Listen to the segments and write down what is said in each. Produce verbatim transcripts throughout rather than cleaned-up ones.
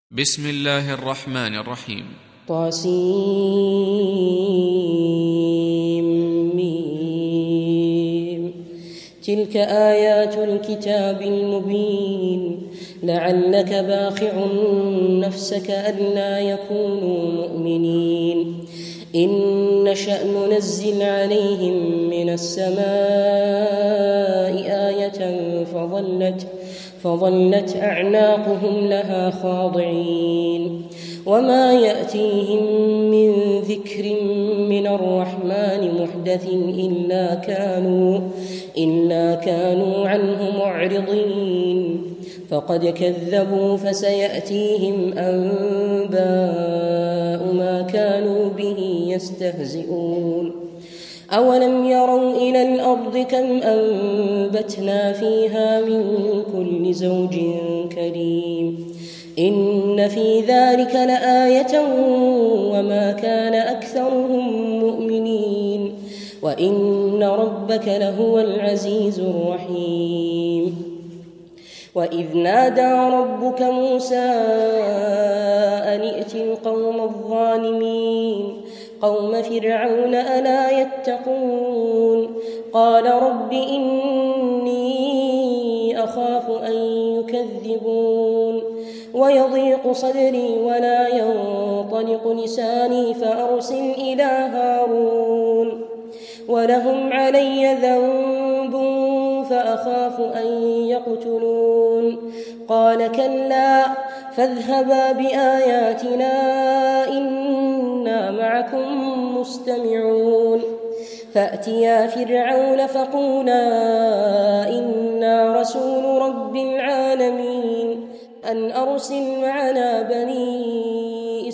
بسم الله الرحمن الرحيم. طاسيم. تلك آيات الكتاب المبين لعلك باخع نفسك ألا يكونوا مؤمنين إن نشأ ننزل عليهم من السماء آية فظلت فظلت أعناقهم لها خاضعين وما يأتيهم من ذكر من الرحمن محدث إلا كانوا إلا كانوا عنه معرضين فقد كذبوا فسيأتيهم أنباء ما كانوا به يستهزئون أولم يروا إلى الأرض كم أنبتنا فيها من كل زوج كريم إن في ذلك لآية وما كان أكثرهم مؤمنين وإن ربك لهو العزيز الرحيم وإذ نادى ربك موسى أن ائت القوم الظالمين قوم فرعون ألا يتقون قال رب إني أخاف أن يكذبون ويضيق صدري ولا ينطلق لساني فأرسل إلى هارون ولهم علي ذنب فأخاف أن يقتلون قال كلا فاذهبا بآياتنا إنا معكم مستمعون فأتيا فرعون فقولا إنا رسول رب العالمين أن أرسل معنا بني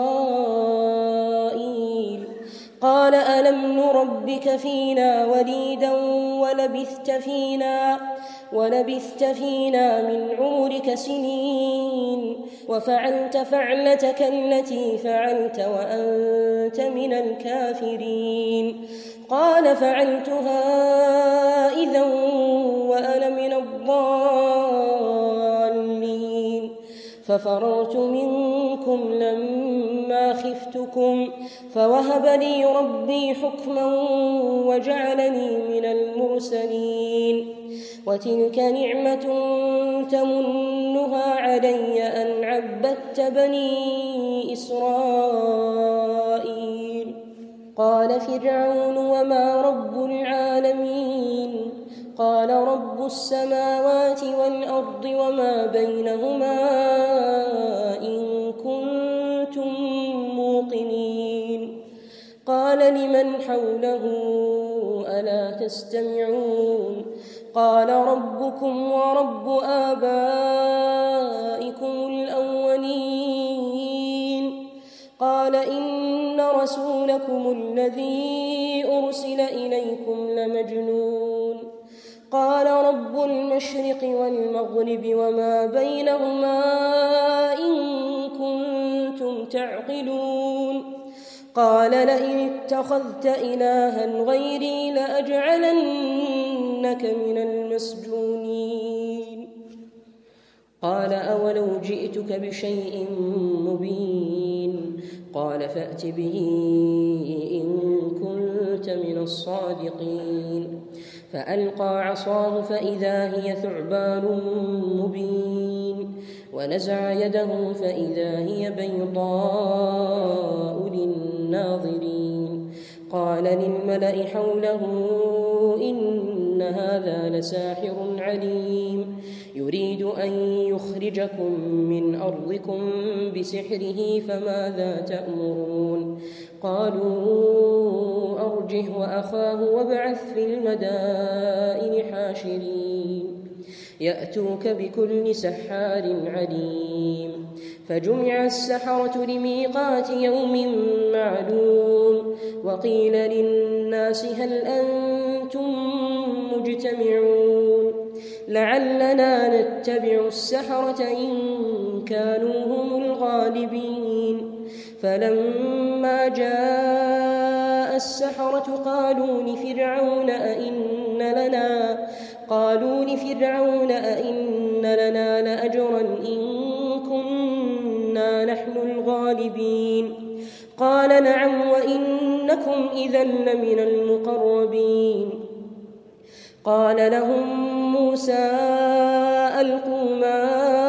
إسرائيل قال ألم نربك فينا وليدا ولبثت فينا ولبثت فينا من عمرك سنين وفعلت فعلتك التي فعلت وأنت من الكافرين قال فعلتها إذا وأنا من الضالين ففررت منكم لما خفتكم فوهب لي ربي حكما وجعلني من المرسلين وتلك نعمة تمنها علي أن عبدت بني إسرائيل قال فرعون وما رب العالمين قال رب السماوات والأرض وما بينهما إن كنتم موقنين قال لمن حوله ألا تستمعون قال ربكم ورب آبائكم الأولين قال إن رسولكم الذي أرسل إليكم لمجنون قال رب المشرق والمغرب وما بينهما إن كنتم تعقلون قال لئن اتخذت إلها غيري لأجعلنك من المسجونين قال أولو جئتك بشيء مبين قال فأت به إن كنت من الصادقين فألقى عصاه فإذا هي ثعبان مبين ونزع يده فإذا هي بيضاء للناظرين قال للملأ حوله إن هذا لساحر عليم يريد أن يخرجكم من أرضكم بسحره فماذا تأمرون قالوا أرجه وأخاه وابعث في المدائن حاشرين يأتوك بكل سحار عليم فجمع السحرة لميقات يوم معلوم وقيل للناس هل أنتم مجتمعون لعلنا نتبع السحرة إن كانوا هم الغالبين فلما جاء السحرة قالوا لفرعون أئن لنا قالوا لفرعون أئن لنا لأجرا إن كنا إنا نحن الغالبين قال نعم وإنكم إذا لمن المقربين قال لهم موسى ألقوا ما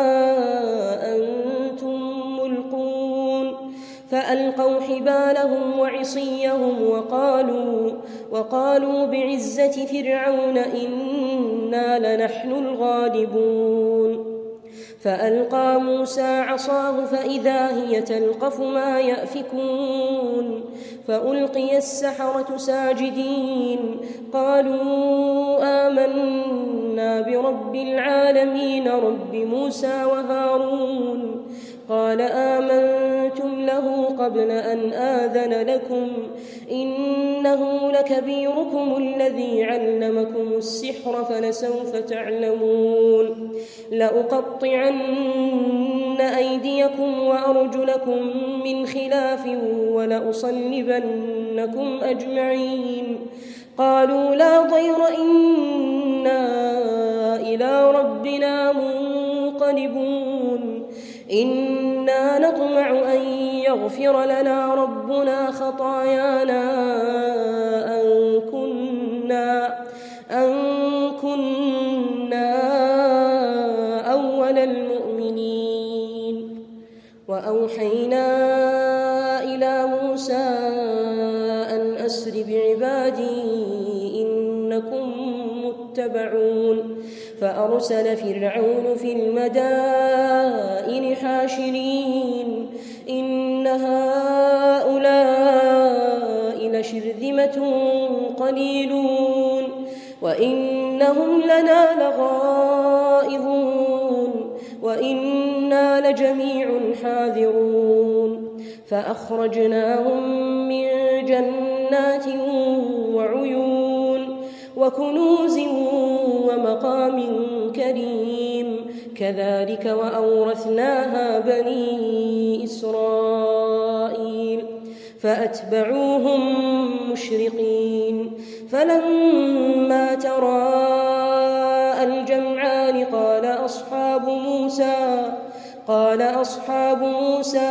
أنتم ملقون فألقوا حبالهم وعصيهم وقالوا, وقالوا بعزة فرعون إنا لنحن الغالبون فألقى موسى عصاه فإذا هي تلقف ما يأفكون فألقي السحرة ساجدين قالوا آمنا برب العالمين رب موسى وهارون قال آمنتم له قبل أن آذن لكم إنه لكبيركم الذي علمكم السحر فلسوف تعلمون لأقطعن أيديكم وأرجلكم من خلاف ولأصلبنكم أجمعين قالوا لا ضير إنا إلى ربنا منقلبون إنا نطمع أن يغفر لنا ربنا خطايانا أن كنا, أن كنا أول المؤمنين وأوحينا إلى موسى أن أسر بعبادي إنكم متبعون فأرسل فرعون في المدائن حاشرين إن هؤلاء لشرذمة قليلون وإنهم لنا لغائظون وإنا لجميع حاذرون فأخرجناهم من جنات وعيون وكنوز ومقام كريم كذلك وأورثناها بني إسرائيل فأتبعوهم مشرقين فلما تراءى الجمعان قال أصحاب موسى قال أصحاب موسى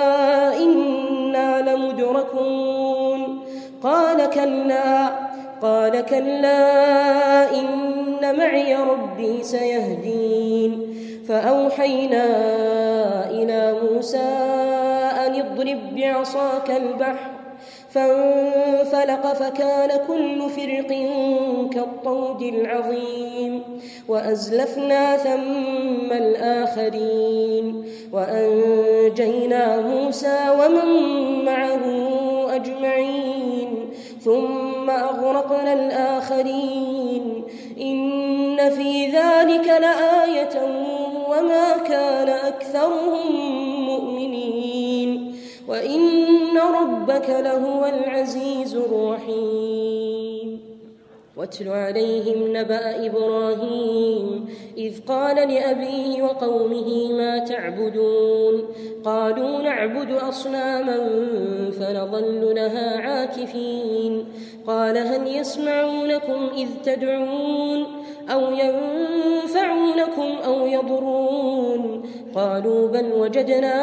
إنا لمدركون قال كلا قال كلا إن معي ربي سيهدين فأوحينا إلى موسى أن اضرب بعصاك البحر فانفلق فكان كل فرق كالطود العظيم وأزلفنا ثم الآخرين وأنجينا موسى ومن معه أجمعين ثم أغرقنا الآخرين إن في ذلك لآية وما كان أكثرهم مؤمنين وإن ربك لهو العزيز الرحيم واتل عليهم نبأ إبراهيم إذ قال لأبيه وقومه ما تعبدون قالوا نعبد أصناما فنظل لها عاكفين قال هل يسمعونكم إذ تدعون أو ينفعونكم أو يضرون قالوا بل وجدنا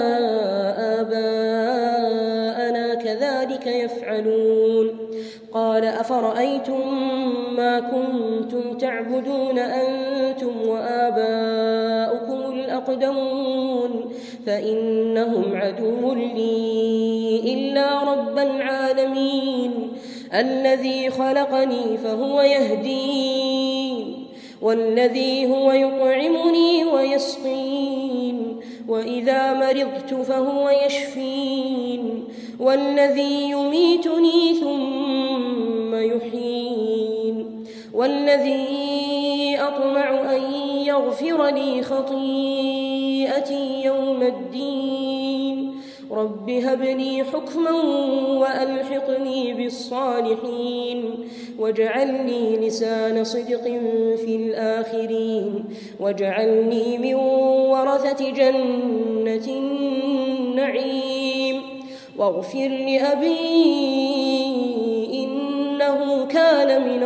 آباءنا كذلك يفعلون قال أفرأيتم ما كنتم تعبدون أنتم وآباؤكم الأقدمون فإنهم عدو لي إلا رب العالمين الذي خلقني فهو يهدين والذي هو يطعمني ويسقين وإذا مرضت فهو يشفين والذي يميتني ثم يحيين والذي أطمع أن يغفر لي خطيئتي يوم الدين رب هب لي حكما وألحقني بالصالحين واجعلني لسان صدق في الآخرين واجعلني من ورثة جنة النعيم واغفر لأبي إنه كان من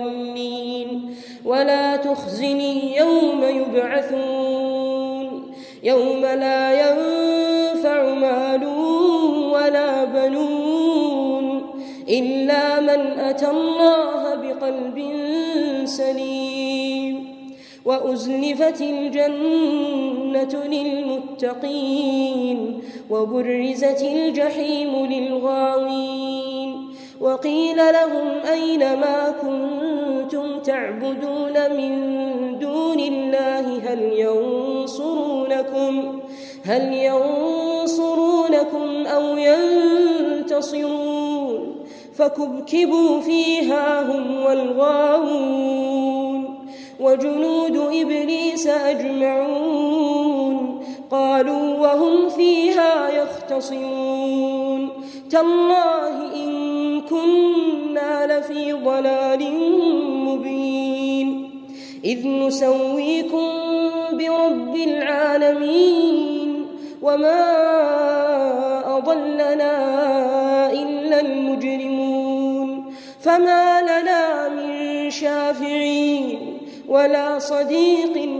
الضالين ولا تخزني يوم يبعثون يوم لا ينفع مال ولا بنون إلا من أتى الله بقلب سليم وأزلفت الجنة للمتقين وبرزت الجحيم للغاوين وقيل لهم أين ما كنتم تعبدون من دون الله هل ينصرونكم هل ينصرونكم أو ينتصرون فكبكبوا فيها هم والغاوون وجنود إبليس أجمعون قالوا وهم فيها يختصمون تالله إن كنا لفي ضلال مبين إذ نسويكم برب العالمين وما أضلنا إلا المجرمون فما لنا من شافعين ولا صديق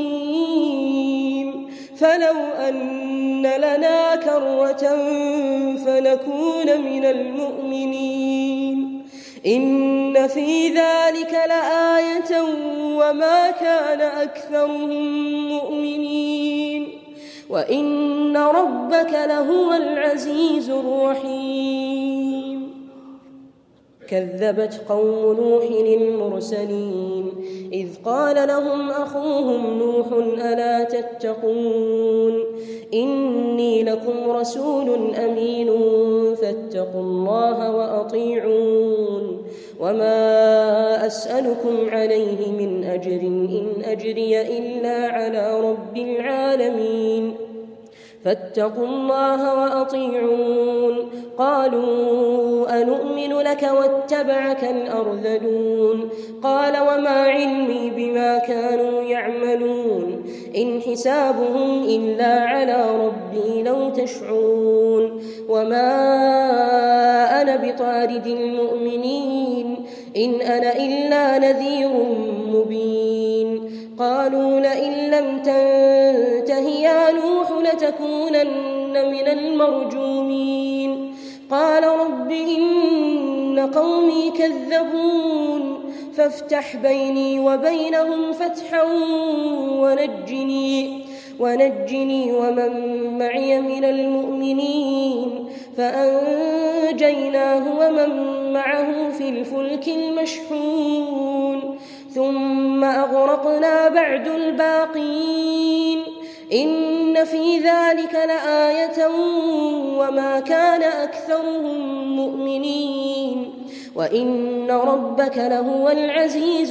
حميم فلو أن لنا كرة فنكون من المؤمنين إن في ذلك لآية وما كان أكثرهم مؤمنين وإن ربك لهو العزيز الرحيم كذبت قوم نوح المرسلين إذ قال لهم أخوهم نوح ألا تتقون إني لكم رسول أمين فاتقوا الله وأطيعون وما أسألكم عليه من أجر إن أجري إلا على رب العالمين فاتقوا الله وأطيعون قالوا أنؤمن لك واتبعك الأرذلون قال وما علمي بما كانوا يعملون إن حسابهم إلا على ربي لو تشعرون وما أنا بطارد المؤمنين إن أنا إلا نذير مبين قالوا لئن لم تنته يا نوح لتكونن من المرجومين قال رب إن قومي كذبون فافتح بيني وبينهم فتحا ونجني ونجني ومن معي من المؤمنين فأنجيناه ومن معه في الفلك المشحون ثم أغرقنا بعد الباقين إن في ذلك لآية وما كان أكثرهم مؤمنين وإن ربك لهو العزيز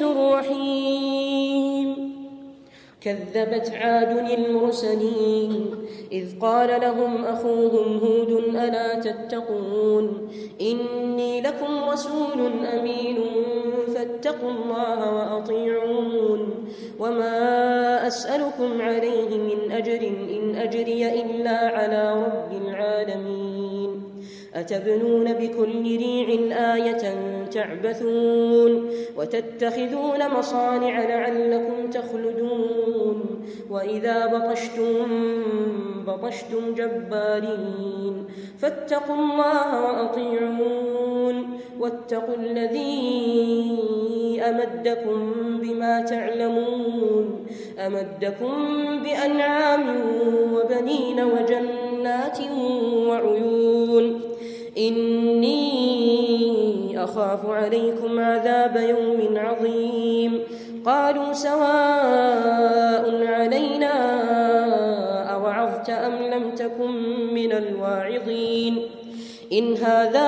الرحيم كذبت عاد المرسلين إذ قال لهم أخوهم هود ألا تتقون إني لكم رسول أمين فاتقوا الله وأطيعون وما أسألكم عليه من أجر إن أجري إلا على رب العالمين أتبنون بكل ريع آية تعبثون وتتخذون مصانع لعلكم تخلدون وإذا بطشتم بطشتم جبارين فاتقوا الله وأطيعون واتقوا الذي أمدكم بما تعلمون أمدكم بأنعام وبنين وجنات وعيون إني أخاف عليكم عذاب يوم عظيم قالوا سواء علينا أوعظت أم لم تكن من الواعظين إن هذا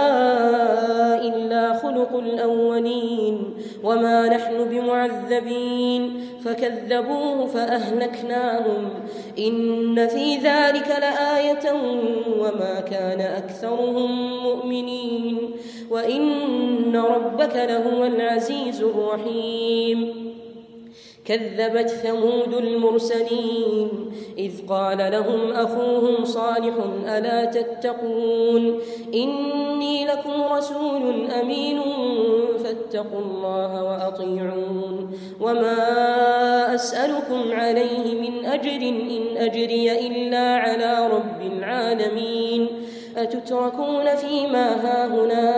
إلا خلق الأولين وما نحن بمعذبين فكذبوه فأهلكناهم إن في ذلك لآية وما كان أكثرهم مؤمنين وإن ربك لهو العزيز الرحيم كذبت ثمود المرسلين إذ قال لهم أخوهم صالح ألا تتقون إني لكم رسول أمين فاتقوا الله وأطيعون وما أسألكم عليه من أجر إن أجري إلا على رب العالمين أتتركون فيما هاهنا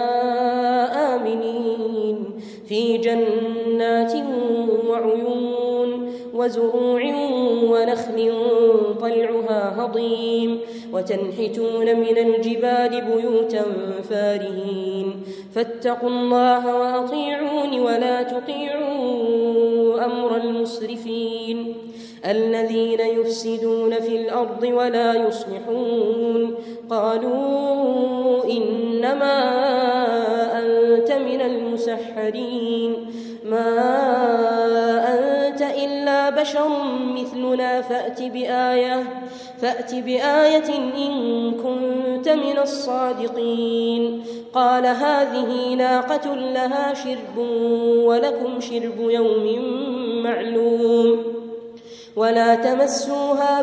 آمنين في جنات وعيون وزروع ونخل طلعها هضيم وتنحتون من الجبال بيوتا فارهين فاتقوا الله وأطيعون ولا تطيعوا أمر المسرفين الذين يفسدون في الأرض ولا يصلحون قالوا إنما أنت من المسحرين ما أنت إلا بشر مثلنا فأت بآية فأت بآية إن كنت من الصادقين قال هذه ناقة لها شرب ولكم شرب يوم معلوم ولا تمسوها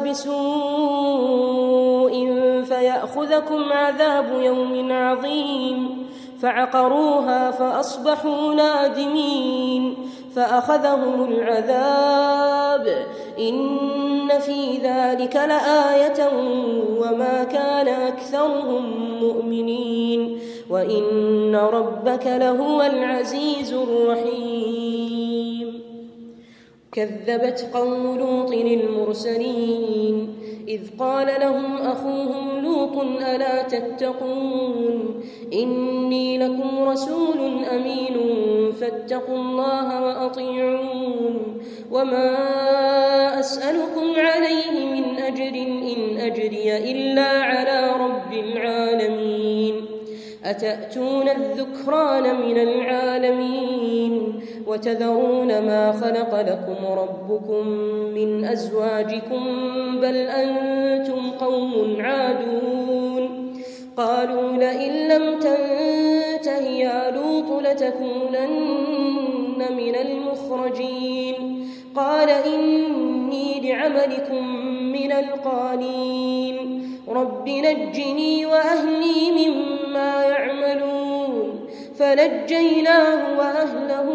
بسوء فيأخذكم عذاب يوم عظيم فعقروها فأصبحوا نادمين فأخذهم العذاب إن في ذلك لآية وما كان أكثرهم مؤمنين وإن ربك لهو العزيز الرحيم كذبت قوم لوط المرسلين إذ قال لهم أخوهم لوط ألا تتقون إني لكم رسول أمين فاتقوا الله وأطيعون وما أسألكم عليه من أجر إن أجري إلا على رب العالمين أتأتون الذكران من العالمين وتذرون ما خلق لكم ربكم من أزواجكم بل أنتم قوم عادون قالوا لئن لم تنته يا لوط لتكونن من المخرجين قال إني لعملكم من القالين رب نجني وأهلي مما يعملون فنجيناه وأهله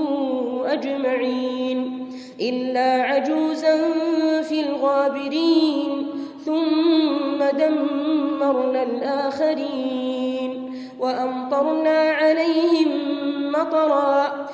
أجمعين إلا عجوزا في الغابرين ثم دمرنا الآخرين وأمطرنا عليهم مطرا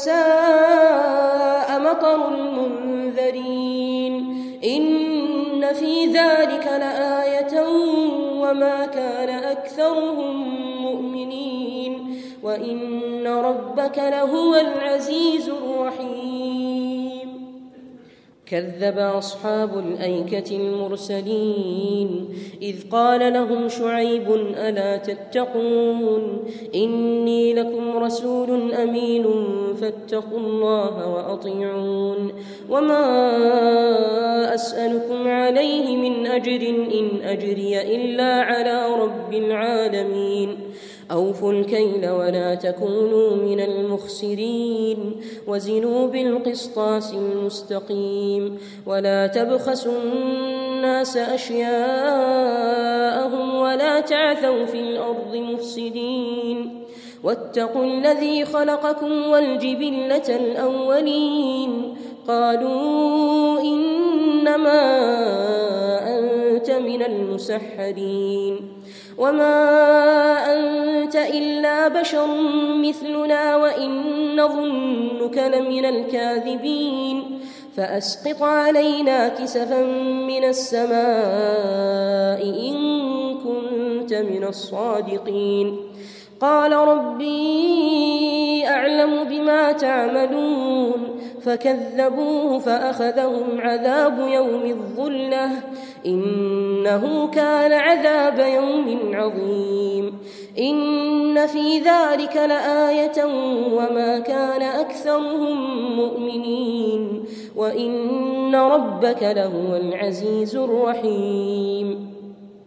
فساء مطر المنذرين إن في ذلك لآية وما كان أكثرهم مؤمنين وإن ربك لهو العزيز الرحيم كذب أصحاب الأيكة المرسلين إذ قال لهم شعيب ألا تتقون إني لكم رسول أمين فاتقوا الله وأطيعون وما أسألكم عليه من أجر إن أجري إلا على رب العالمين أوفوا الكيل ولا تكونوا من المخسرين وزنوا بالقسطاس المستقيم ولا تبخسوا الناس أشياءهم ولا تعثوا في الأرض مفسدين واتقوا الذي خلقكم والجبلة الأولين قالوا إنما أنت من المسحرين وما أنت إلا بشر مثلنا وإن نظنك لمن الكاذبين فأسقط علينا كسفا من السماء إن كنت من الصادقين قال ربي أعلم بما تعملون فكذبوه فأخذهم عذاب يوم الظلة إنه كان عذاب يوم عظيم إن في ذلك لآية وما كان أكثرهم مؤمنين وإن ربك لهو العزيز الرحيم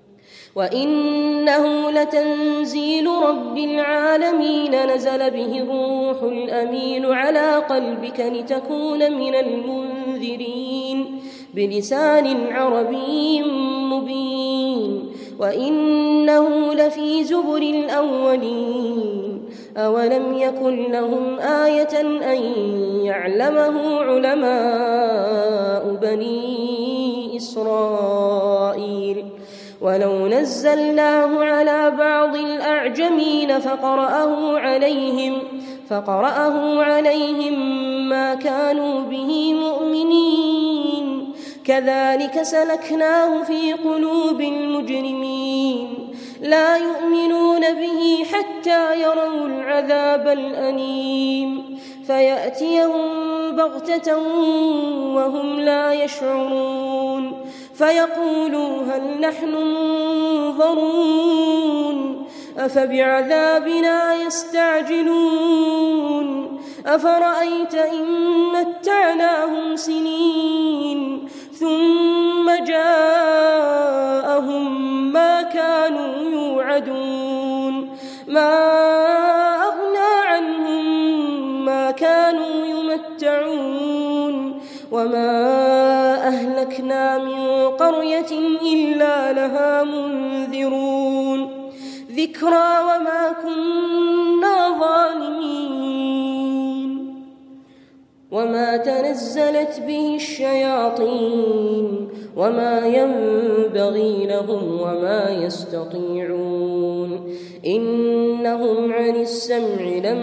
وإنه لتنزيل رب العالمين نزل به الروح الأمين على قلبك لتكون من المنذرين بلسان عربي مبين وإنه لفي زبر الأولين أولم يكن لهم آية أن يعلمه علماء بني إسرائيل ولو نزلناه على بعض الأعجمين فقرأه عليهم فقرأه عليهم ما كانوا به مؤمنين كذلك سلكناه في قلوب المجرمين لا يؤمنون به حتى يروا العذاب الأليم فيأتيهم بغتة وهم لا يشعرون فيقولوا هل نحن منظرون أفبعذابنا يستعجلون أفرأيت إن متعناهم سنين ثم جاءهم ما كانوا يوعدون ما أغنى عنهم ما كانوا يمتعون وما أهلكنا من قرية إلا لها منذرون ذكرى وما كنا ظالمين وما تنزلت به الشياطين وما ينبغي لهم وما يستطيعون إنهم عن السمع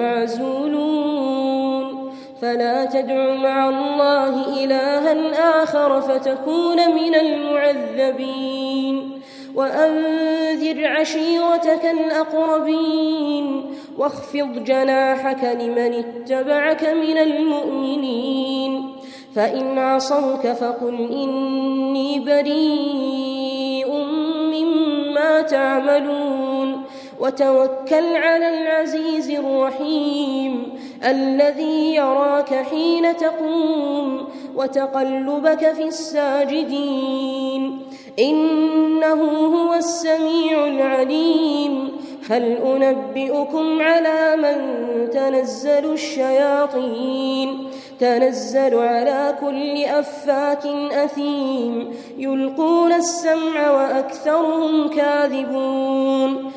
لمعزولون فلا تدع مع الله إلها آخر فتكون من المعذبين وأنذر عشيرتك الأقربين واخفض جناحك لمن اتبعك من المؤمنين فإن عصوك فقل إني بريء مما تعملون وتوكل على العزيز الرحيم الذي يراك حين تقوم وتقلبك في الساجدين إنه هو السميع العليم هل أنبئكم على من تنزل الشياطين تنزل على كل أفاك أثيم يلقون السمع وأكثرهم كاذبون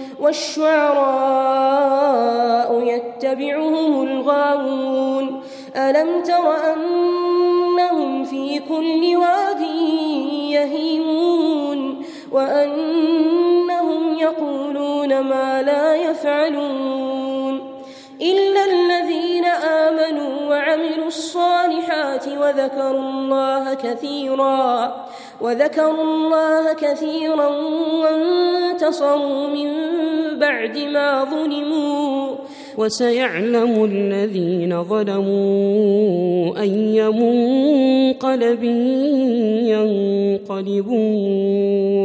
والشعراء يتبعهم الغاوون ألم تر أنهم في كل واد يهيمون وأنهم يقولون ما لا يفعلون إلا الذين آمنوا وعملوا الصالحات وذكروا الله كثيرا وذكروا الله كثيرا وانتصروا من بعد ما ظلموا وسيعلم الذين ظلموا أي منقلب ينقلبون